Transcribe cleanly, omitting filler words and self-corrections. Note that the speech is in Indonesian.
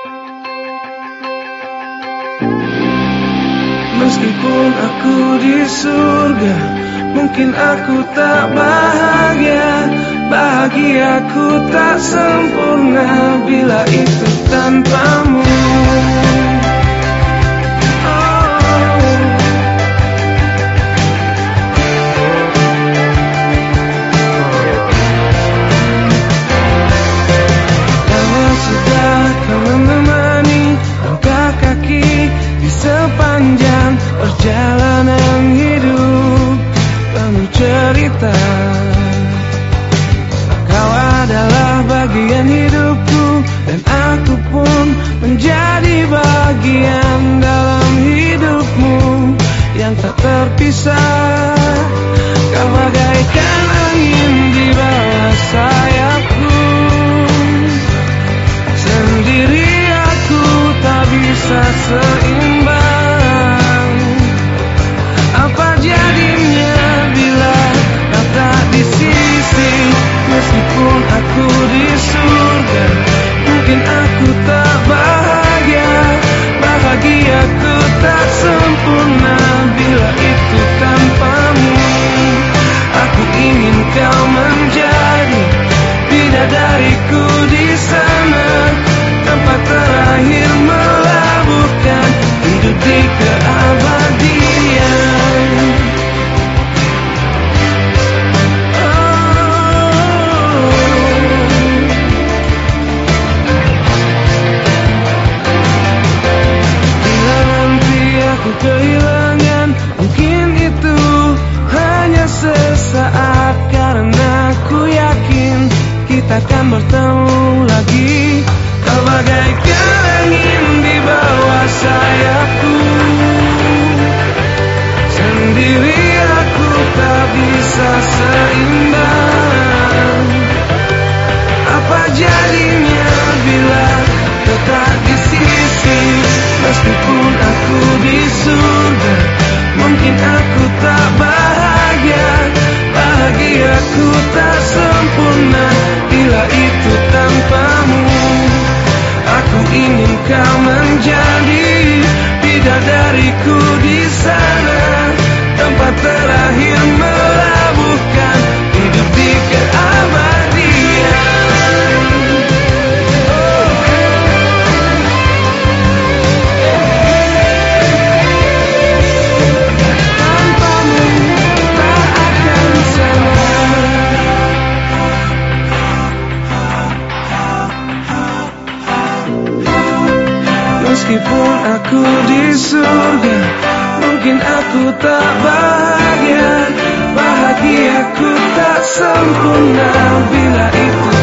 Meskipun aku di surga, mungkin aku tak bahagia. Bahagiaku tak sempurna bila itu tanpamu. Kalau sudah kau menemani langkah kaki di sepanjang perjalanan hidup penuh cerita, kau adalah bagian hidupku dan aku pun menjadi bagian dalam hidupmu yang tak terpisah. Kau bagaikan angin di bawah sayapku, sendiri aku tak bisa seimbang. Apa jadinya bila kau tak di sisi? Meskipun aku di surga, mungkin aku tak bahagia. Bahagiaku tak sempurna bila itu tanpamu. Aku ingin kau menjadi bidadariku di sana, tempat terakhir melabuhkan hidup di keabadian. Bila nanti aku kehilangan, mungkin itu hanya sesaat, karena aku yakin kita akan bertemu lagi. Kau bagaikan angin di bawah sayapku, sendiri aku tak bisa seimbang. Apa jadinya bila kau tak di sisi? Meskipun aku di surga, mungkin aku tak bahagia. Bahagiaku tak sempurna bila itu tanpamu. Aku ingin kau menjadi bidadariku di sana, tempat terakhir melabuhkan hidup di keabadian. Tanpamu tak akan sama. Meskipun aku di surga, mungkin aku tak bahagia. Bahagiaku tak sempurna bila itu